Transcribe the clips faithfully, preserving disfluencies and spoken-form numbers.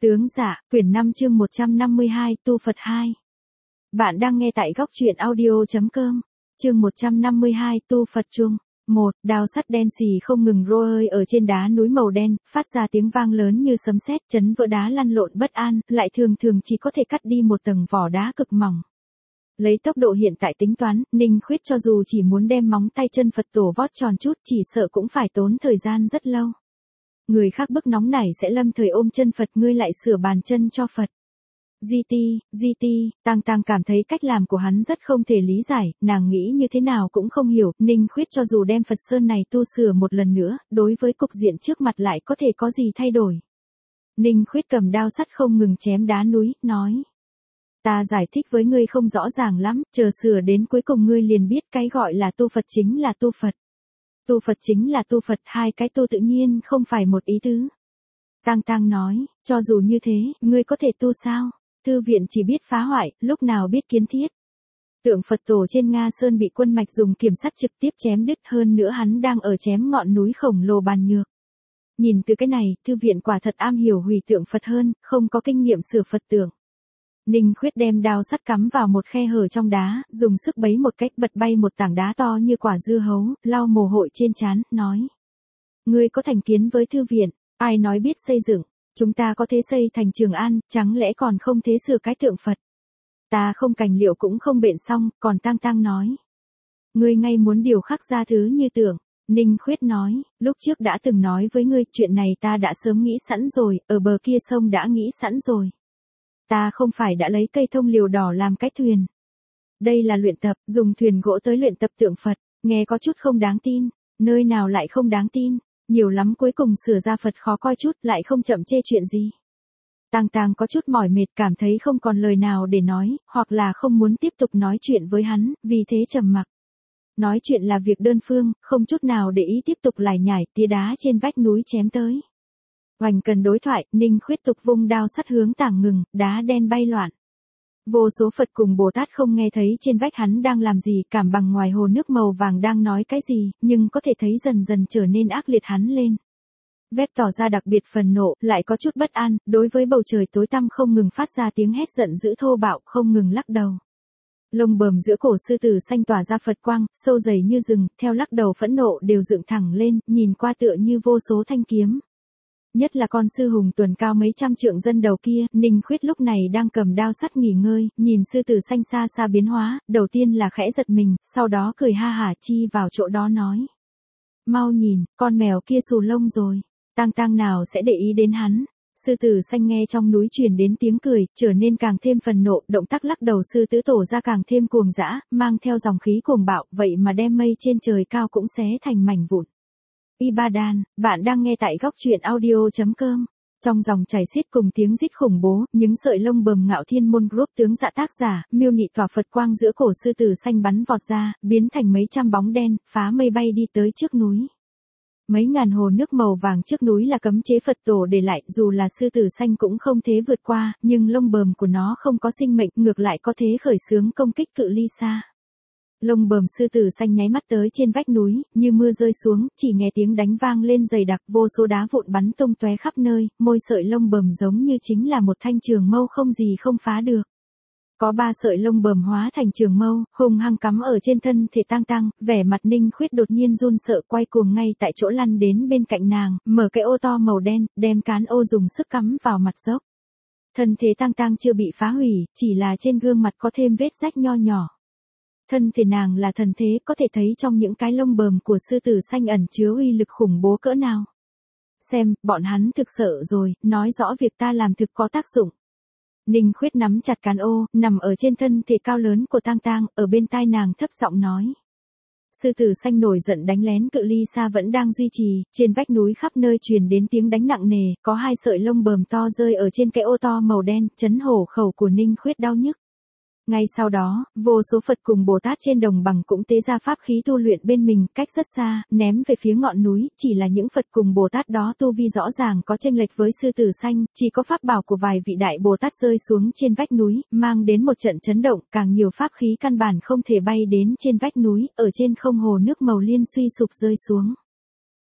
Tướng dạ, quyển năm chương một trăm năm mươi hai, tu Phật hai. Bạn đang nghe tại góc truyện audio.com. Chương một trăm năm mươi hai, tu Phật chung. một. Đao sắt đen xì không ngừng rô ơi ở trên đá núi màu đen, phát ra tiếng vang lớn như sấm sét, chấn vỡ đá lăn lộn bất an, lại thường thường chỉ có thể cắt đi một tầng vỏ đá cực mỏng. Lấy tốc độ hiện tại tính toán, Ninh Khuyết cho dù chỉ muốn đem móng tay chân Phật tổ vót tròn chút, chỉ sợ cũng phải tốn thời gian rất lâu. Người khác bức nóng này sẽ lâm thời ôm chân Phật, ngươi lại sửa bàn chân cho Phật. Di ti, di ti, Tang Tang cảm thấy cách làm của hắn rất không thể lý giải, nàng nghĩ như thế nào cũng không hiểu, Ninh Khuyết cho dù đem Phật Sơn này tu sửa một lần nữa, đối với cục diện trước mặt lại có thể có gì thay đổi. Ninh Khuyết cầm đao sắt không ngừng chém đá núi, nói. Ta giải thích với ngươi không rõ ràng lắm, chờ sửa đến cuối cùng ngươi liền biết cái gọi là tu Phật chính là tu Phật. Tu Phật chính là tu Phật, hai cái tu tự nhiên không phải một ý tứ. Tang Tang nói, cho dù như thế, ngươi có thể tu sao? Thư viện chỉ biết phá hoại, lúc nào biết kiến thiết. Tượng Phật tổ trên Nga Sơn bị quân Mạch dùng kiểm sắt trực tiếp chém đứt, hơn nữa hắn đang ở chém ngọn núi khổng lồ bàn nhược. Nhìn từ cái này, thư viện quả thật am hiểu hủy tượng Phật hơn, không có kinh nghiệm sửa Phật tượng. Ninh Khuyết đem đao sắt cắm vào một khe hở trong đá, dùng sức bấy một cách bật bay một tảng đá to như quả dưa hấu, lau mồ hôi trên trán, nói. Ngươi có thành kiến với thư viện, ai nói biết xây dựng, chúng ta có thế xây thành Trường An, chẳng lẽ còn không thế sửa cái tượng Phật. Ta không cành liệu cũng không bện xong, còn Tang Tang nói. Ngươi ngay muốn điều khắc ra thứ như tượng. Ninh Khuyết nói, lúc trước đã từng nói với ngươi, chuyện này ta đã sớm nghĩ sẵn rồi, ở bờ kia sông đã nghĩ sẵn rồi. Ta không phải đã lấy cây thông liều đỏ làm cái thuyền. Đây là luyện tập, dùng thuyền gỗ tới luyện tập tượng Phật, nghe có chút không đáng tin, nơi nào lại không đáng tin, nhiều lắm cuối cùng sửa ra Phật khó coi chút, lại không chậm chê chuyện gì. Tang Tang có chút mỏi mệt, cảm thấy không còn lời nào để nói, hoặc là không muốn tiếp tục nói chuyện với hắn, vì thế trầm mặc. Nói chuyện là việc đơn phương, không chút nào để ý tiếp tục lải nhải, tía đá trên vách núi chém tới. Hoành cần đối thoại, Ninh Khuyết tục vung đao sắt hướng tảng ngừng, đá đen bay loạn. Vô số Phật cùng Bồ Tát không nghe thấy trên vách hắn đang làm gì, cảm bằng ngoài hồ nước màu vàng đang nói cái gì, nhưng có thể thấy dần dần trở nên ác liệt hắn lên. Vép tỏ ra đặc biệt phần nộ, lại có chút bất an, đối với bầu trời tối tăm không ngừng phát ra tiếng hét giận dữ thô bạo, không ngừng lắc đầu. Lông bờm giữa cổ sư tử xanh tỏa ra Phật quang, sâu dày như rừng, theo lắc đầu phẫn nộ đều dựng thẳng lên, nhìn qua tựa như vô số thanh kiếm. Nhất là con sư hùng tuần cao mấy trăm trượng dân đầu kia, Ninh Khuyết lúc này đang cầm đao sắt nghỉ ngơi, nhìn sư tử xanh xa xa biến hóa, đầu tiên là khẽ giật mình, sau đó cười ha hả chi vào chỗ đó nói. Mau nhìn, con mèo kia xù lông rồi, Tang Tang nào sẽ để ý đến hắn. Sư tử xanh nghe trong núi truyền đến tiếng cười, trở nên càng thêm phần nộ, động tác lắc đầu sư tứ tổ ra càng thêm cuồng dã, mang theo dòng khí cuồng bạo, vậy mà đem mây trên trời cao cũng xé thành mảnh vụn. Ibadan, bạn đang nghe tại góc truyện audio.com. Trong dòng chảy xiết cùng tiếng rít khủng bố, những sợi lông bờm Ngạo Thiên Môn Group tướng dạ tác giả, miêu nị tỏa Phật quang giữa cổ sư tử xanh bắn vọt ra, biến thành mấy trăm bóng đen, phá mây bay đi tới trước núi. Mấy ngàn hồ nước màu vàng trước núi là cấm chế Phật tổ để lại, dù là sư tử xanh cũng không thế vượt qua, nhưng lông bờm của nó không có sinh mệnh, ngược lại có thế khởi xướng công kích cự ly xa. Lông bờm sư tử xanh nháy mắt tới trên vách núi, như mưa rơi xuống, chỉ nghe tiếng đánh vang lên dày đặc, vô số đá vụn bắn tung tóe khắp nơi, môi sợi lông bờm giống như chính là một thanh trường mâu không gì không phá được. Có ba sợi lông bờm hóa thành trường mâu, hung hăng cắm ở trên thân thể Tang Tang, vẻ mặt Ninh Khuyết đột nhiên run sợ, quay cuồng ngay tại chỗ lăn đến bên cạnh nàng, mở cái ô to màu đen, đem cán ô dùng sức cắm vào mặt dốc. Thân thể Tang Tang chưa bị phá hủy, chỉ là trên gương mặt có thêm vết rách nho nhỏ. Thân thể nàng là thần thế, có thể thấy trong những cái lông bờm của sư tử xanh ẩn chứa uy lực khủng bố cỡ nào. Xem, bọn hắn thực sợ rồi, nói rõ việc ta làm thực có tác dụng. Ninh Khuyết nắm chặt cán ô, nằm ở trên thân thể cao lớn của Tang Tang, ở bên tai nàng thấp giọng nói. Sư tử xanh nổi giận đánh lén cự ly xa vẫn đang duy trì, trên vách núi khắp nơi truyền đến tiếng đánh nặng nề, có hai sợi lông bờm to rơi ở trên cái ô to màu đen, chấn hổ khẩu của Ninh Khuyết đau nhức. Ngay sau đó, vô số Phật cùng Bồ Tát trên đồng bằng cũng tế ra pháp khí tu luyện bên mình, cách rất xa, ném về phía ngọn núi, chỉ là những Phật cùng Bồ Tát đó tu vi rõ ràng có chênh lệch với sư tử xanh, chỉ có pháp bảo của vài vị đại Bồ Tát rơi xuống trên vách núi, mang đến một trận chấn động, càng nhiều pháp khí căn bản không thể bay đến trên vách núi, ở trên không hồ nước màu liên suy sụp rơi xuống.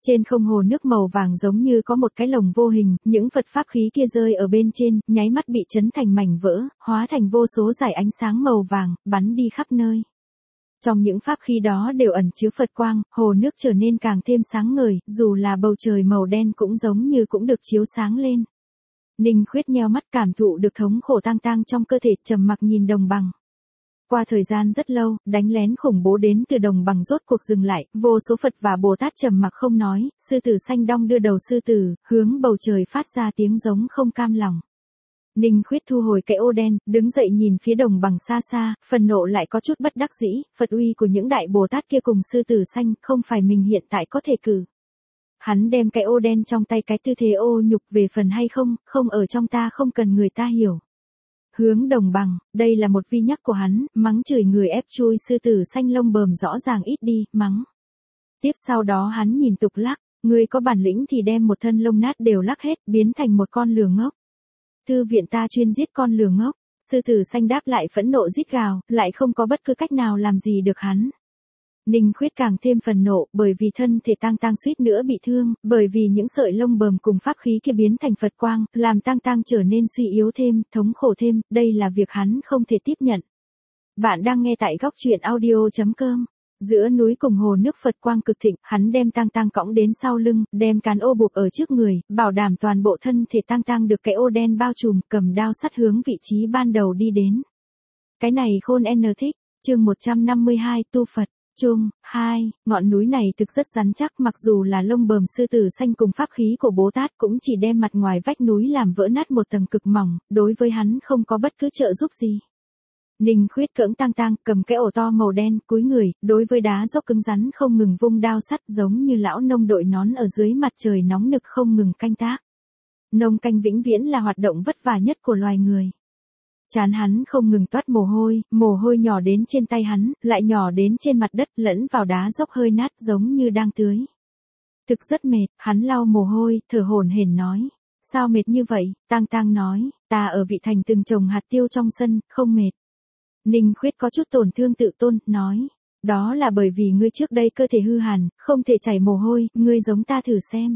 Trên không hồ nước màu vàng giống như có một cái lồng vô hình, những Phật pháp khí kia rơi ở bên trên, nháy mắt bị chấn thành mảnh vỡ, hóa thành vô số dải ánh sáng màu vàng, bắn đi khắp nơi. Trong những pháp khí đó đều ẩn chứa Phật quang, hồ nước trở nên càng thêm sáng ngời, dù là bầu trời màu đen cũng giống như cũng được chiếu sáng lên. Ninh Khuyết nheo mắt cảm thụ được thống khổ tang tang trong cơ thể, trầm mặc nhìn đồng bằng. Qua thời gian rất lâu, đánh lén khủng bố đến từ đồng bằng rốt cuộc dừng lại, vô số Phật và Bồ Tát trầm mặc không nói, sư tử xanh đong đưa đầu sư tử, hướng bầu trời phát ra tiếng giống không cam lòng. Ninh Khuyết thu hồi cái ô đen, đứng dậy nhìn phía đồng bằng xa xa, phần nộ lại có chút bất đắc dĩ, Phật uy của những đại Bồ Tát kia cùng sư tử xanh, không phải mình hiện tại có thể cử. Hắn đem cái ô đen trong tay, cái tư thế ô nhục về phần hay không, không ở trong ta, không cần người ta hiểu. Hướng đồng bằng, đây là một vi nhắc của hắn, mắng chửi người ép chui sư tử xanh lông bờm rõ ràng ít đi, mắng. Tiếp sau đó hắn nhìn Tục Lắc, ngươi có bản lĩnh thì đem một thân lông nát đều lắc hết, biến thành một con lừa ngốc. Thư viện ta chuyên giết con lừa ngốc, sư tử xanh đáp lại phẫn nộ rít gào, lại không có bất cứ cách nào làm gì được hắn. Ninh Khuyết càng thêm phần nộ, bởi vì thân thể tang tang suýt nữa bị thương, bởi vì những sợi lông bờm cùng pháp khí kia biến thành Phật quang, làm tang tang trở nên suy yếu thêm, thống khổ thêm, đây là việc hắn không thể tiếp nhận. Bạn đang nghe tại góc truyện audio chấm com. Giữa núi cùng hồ nước Phật quang cực thịnh, hắn đem tang tang cõng đến sau lưng, đem cán ô buộc ở trước người, bảo đảm toàn bộ thân thể tang tang được cái ô đen bao trùm, cầm đao sắt hướng vị trí ban đầu đi đến. Cái này khôn n thích, chương một trăm năm mươi hai tu Phật. Chung, hai, ngọn núi này thực rất rắn chắc, mặc dù là lông bờm sư tử xanh cùng pháp khí của Bồ Tát cũng chỉ đem mặt ngoài vách núi làm vỡ nát một tầng cực mỏng, đối với hắn không có bất cứ trợ giúp gì. Ninh Khuyết cưỡng tang tang, cầm cái ổ to màu đen, cúi người, đối với đá dốc cứng rắn không ngừng vung đao sắt, giống như lão nông đội nón ở dưới mặt trời nóng nực không ngừng canh tác. Nông canh vĩnh viễn là hoạt động vất vả nhất của loài người. Trán hắn không ngừng toát mồ hôi, mồ hôi nhỏ đến trên tay hắn, lại nhỏ đến trên mặt đất, lẫn vào đá dốc hơi nát giống như đang tưới. Thực rất mệt, hắn lau mồ hôi, thở hổn hển nói. Sao mệt như vậy? Tang tang nói, ta ở Vị Thành từng trồng hạt tiêu trong sân, không mệt. Ninh Khuyết có chút tổn thương tự tôn, nói. Đó là bởi vì ngươi trước đây cơ thể hư hàn, không thể chảy mồ hôi, ngươi giống ta thử xem.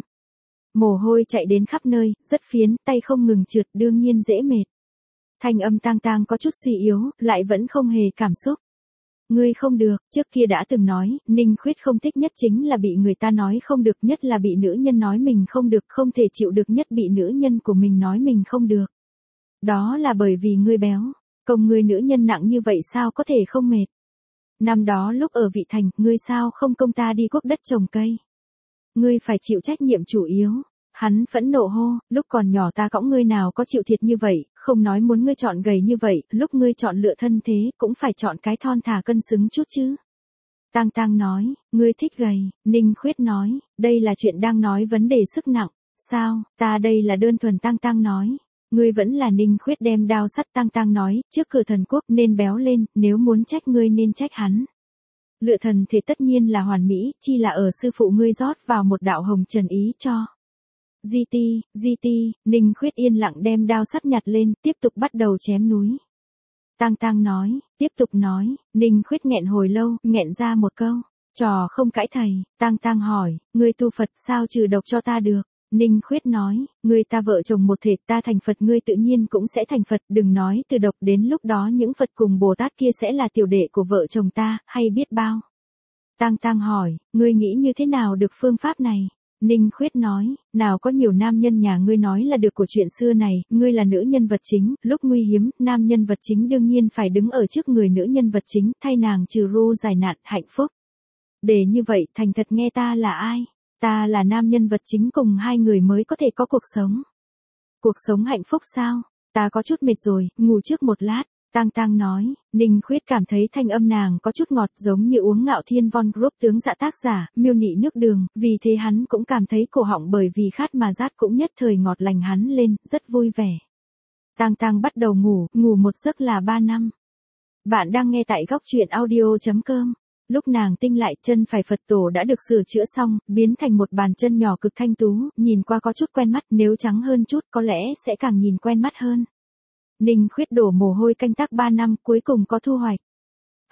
Mồ hôi chạy đến khắp nơi, rất phiến, tay không ngừng trượt, đương nhiên dễ mệt. Thanh âm tang tang có chút suy yếu, lại vẫn không hề cảm xúc. Ngươi không được, trước kia đã từng nói, Ninh Khuyết không thích nhất chính là bị người ta nói không được, nhất là bị nữ nhân nói mình không được, không thể chịu được nhất bị nữ nhân của mình nói mình không được. Đó là bởi vì ngươi béo, công ngươi nữ nhân nặng như vậy sao có thể không mệt. Năm đó lúc ở Vị Thành, ngươi sao không công ta đi quốc đất trồng cây. Ngươi phải chịu trách nhiệm chủ yếu. Hắn phẫn nộ hô, lúc còn nhỏ ta cõng ngươi nào có chịu thiệt như vậy, không nói muốn ngươi chọn gầy như vậy, lúc ngươi chọn lựa thân thế, cũng phải chọn cái thon thả cân xứng chút chứ. Tang tang nói, ngươi thích gầy, Ninh Khuyết nói, đây là chuyện đang nói vấn đề sức nặng, sao, ta đây là đơn thuần. Tang tang nói, ngươi vẫn là. Ninh Khuyết đem đao sắt. Tang tang nói, trước cửa thần quốc nên béo lên, nếu muốn trách ngươi nên trách hắn. Lựa thần thể tất nhiên là hoàn mỹ, chi là ở sư phụ ngươi rót vào một đạo hồng trần ý cho. Di ti, di ti, Ninh Khuyết yên lặng đem đao sắt nhặt lên, tiếp tục bắt đầu chém núi. Tang tang nói, tiếp tục nói, Ninh Khuyết nghẹn hồi lâu, nghẹn ra một câu, trò không cãi thầy. Tang tang hỏi, ngươi tu Phật sao trừ độc cho ta được? Ninh Khuyết nói, ngươi ta vợ chồng một thể, ta thành Phật ngươi tự nhiên cũng sẽ thành Phật, đừng nói từ độc, đến lúc đó những Phật cùng Bồ Tát kia sẽ là tiểu đệ của vợ chồng ta, hay biết bao. Tang tang hỏi, ngươi nghĩ như thế nào được phương pháp này? Ninh Khuyết nói, nào có nhiều nam nhân nhà ngươi nói là được của chuyện xưa này, ngươi là nữ nhân vật chính, lúc nguy hiếm, nam nhân vật chính đương nhiên phải đứng ở trước người nữ nhân vật chính, thay nàng trừ ru giải nạn, hạnh phúc. Để như vậy, thành thật nghe ta là ai? Ta là nam nhân vật chính, cùng hai người mới có thể có cuộc sống. Cuộc sống hạnh phúc sao? Ta có chút mệt rồi, ngủ trước một lát. Tang tang nói, Ninh Khuyết cảm thấy thanh âm nàng có chút ngọt, giống như uống ngạo thiên von group tướng dạ tác giả, miêu nị nước đường, vì thế hắn cũng cảm thấy cổ họng bởi vì khát mà rát cũng nhất thời ngọt lành hắn lên, rất vui vẻ. Tang tang bắt đầu ngủ, ngủ một giấc là ba năm. Bạn đang nghe tại góc truyện audio chấm com. Lúc nàng tinh lại, chân phải Phật tổ đã được sửa chữa xong, biến thành một bàn chân nhỏ cực thanh tú, nhìn qua có chút quen mắt, nếu trắng hơn chút có lẽ sẽ càng nhìn quen mắt hơn. Ninh Khuyết đổ mồ hôi canh tác ba năm, cuối cùng có thu hoạch.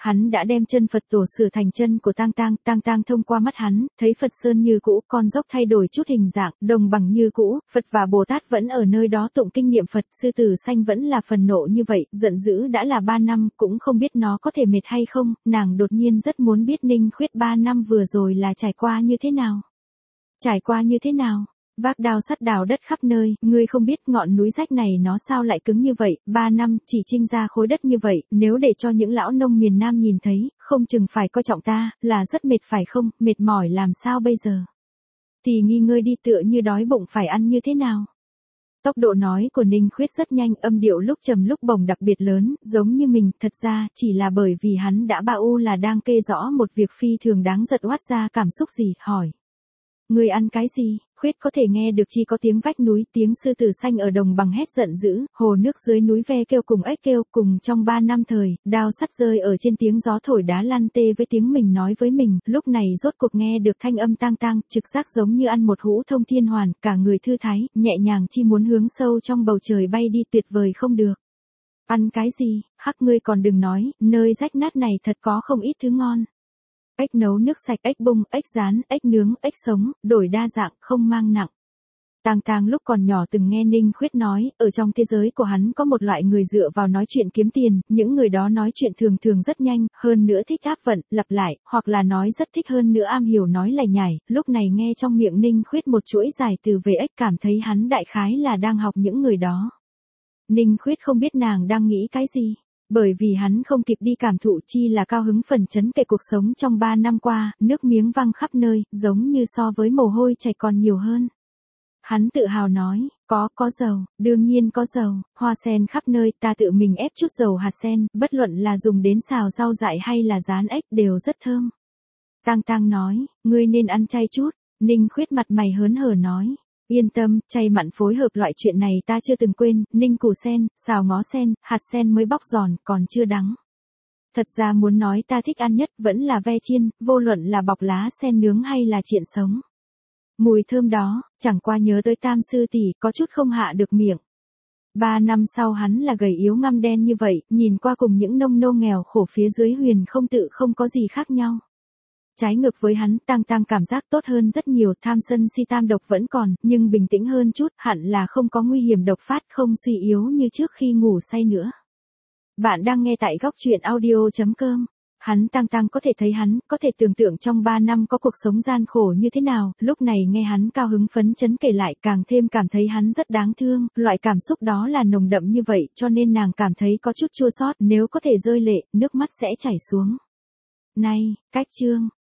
Hắn đã đem chân Phật tổ sửa thành chân của Tang Tang, Tang Tang thông qua mắt hắn, thấy Phật Sơn như cũ, con dốc thay đổi chút hình dạng, đồng bằng như cũ, Phật và Bồ Tát vẫn ở nơi đó tụng kinh niệm Phật, sư tử xanh vẫn là phần nộ như vậy, giận dữ đã là ba năm, cũng không biết nó có thể mệt hay không, nàng đột nhiên rất muốn biết Ninh Khuyết ba năm vừa rồi là trải qua như thế nào. Trải qua như thế nào? Vác đao sắt đào đất khắp nơi, ngươi không biết ngọn núi rách này nó sao lại cứng như vậy, ba năm chỉ trinh ra khối đất như vậy, nếu để cho những lão nông miền Nam nhìn thấy, không chừng phải coi trọng ta, là rất mệt phải không, mệt mỏi làm sao bây giờ? Thì nghi ngơi đi tựa như đói bụng phải ăn như thế nào? Tốc độ nói của Ninh Khuyết rất nhanh, âm điệu lúc trầm lúc bổng đặc biệt lớn, giống như mình, thật ra, chỉ là bởi vì hắn đã ba u là đang kê rõ một việc phi thường đáng giật oát ra cảm xúc gì, hỏi. Người ăn cái gì? Khuyết có thể nghe được chỉ có tiếng vách núi, tiếng sư tử xanh ở đồng bằng hét giận dữ, hồ nước dưới núi ve kêu cùng ếch kêu, cùng trong ba năm thời, đao sắt rơi ở trên tiếng gió thổi đá lăn tê với tiếng mình nói với mình, lúc này rốt cuộc nghe được thanh âm tang tang, trực giác giống như ăn một hũ thông thiên hoàn, cả người thư thái, nhẹ nhàng chi muốn hướng sâu trong bầu trời bay đi tuyệt vời không được. Ăn cái gì? Hắc ngươi còn đừng nói, nơi rách nát này thật có không ít thứ ngon. Ếch nấu nước sạch, ếch bung, ếch rán, ếch nướng, ếch sống, đổi đa dạng, không mang nặng. Tang Tang lúc còn nhỏ từng nghe Ninh Khuyết nói, ở trong thế giới của hắn có một loại người dựa vào nói chuyện kiếm tiền, những người đó nói chuyện thường thường rất nhanh, hơn nữa thích áp vận, lặp lại, hoặc là nói rất thích hơn nữa am hiểu nói lải nhải, lúc này nghe trong miệng Ninh Khuyết một chuỗi dài từ về ếch cảm thấy hắn đại khái là đang học những người đó. Ninh Khuyết không biết nàng đang nghĩ cái gì. Bởi vì hắn không kịp đi cảm thụ chi là cao hứng phần chấn kể cuộc sống trong ba năm qua, nước miếng văng khắp nơi, giống như so với mồ hôi chảy còn nhiều hơn. Hắn tự hào nói, có, có dầu, đương nhiên có dầu, hoa sen khắp nơi, ta tự mình ép chút dầu hạt sen, bất luận là dùng đến xào rau dại hay là rán ếch đều rất thơm. Tang Tang nói, ngươi nên ăn chay chút, Ninh Khuyết mặt mày hớn hở nói. Yên tâm, chay mặn phối hợp loại chuyện này ta chưa từng quên, ninh củ sen, xào ngó sen, hạt sen mới bóc giòn, còn chưa đắng. Thật ra muốn nói ta thích ăn nhất vẫn là ve chiên, vô luận là bọc lá sen nướng hay là triện sống. Mùi thơm đó, chẳng qua nhớ tới Tam sư tỷ, có chút không hạ được miệng. Ba năm sau hắn là gầy yếu ngăm đen như vậy, nhìn qua cùng những nông nô nghèo khổ phía dưới Huyền không tự không có gì khác nhau. Trái ngược với hắn, Tang Tang cảm giác tốt hơn rất nhiều, tham sân si tam độc vẫn còn, nhưng bình tĩnh hơn chút, hẳn là không có nguy hiểm độc phát, không suy yếu như trước khi ngủ say nữa. Bạn đang nghe tại góc truyện audio chấm com. Hắn Tang Tang có thể thấy hắn, có thể tưởng tượng trong ba năm có cuộc sống gian khổ như thế nào, lúc này nghe hắn cao hứng phấn chấn kể lại càng thêm cảm thấy hắn rất đáng thương, loại cảm xúc đó là nồng đậm như vậy, cho nên nàng cảm thấy có chút chua xót, nếu có thể rơi lệ, nước mắt sẽ chảy xuống. Này, cách chương.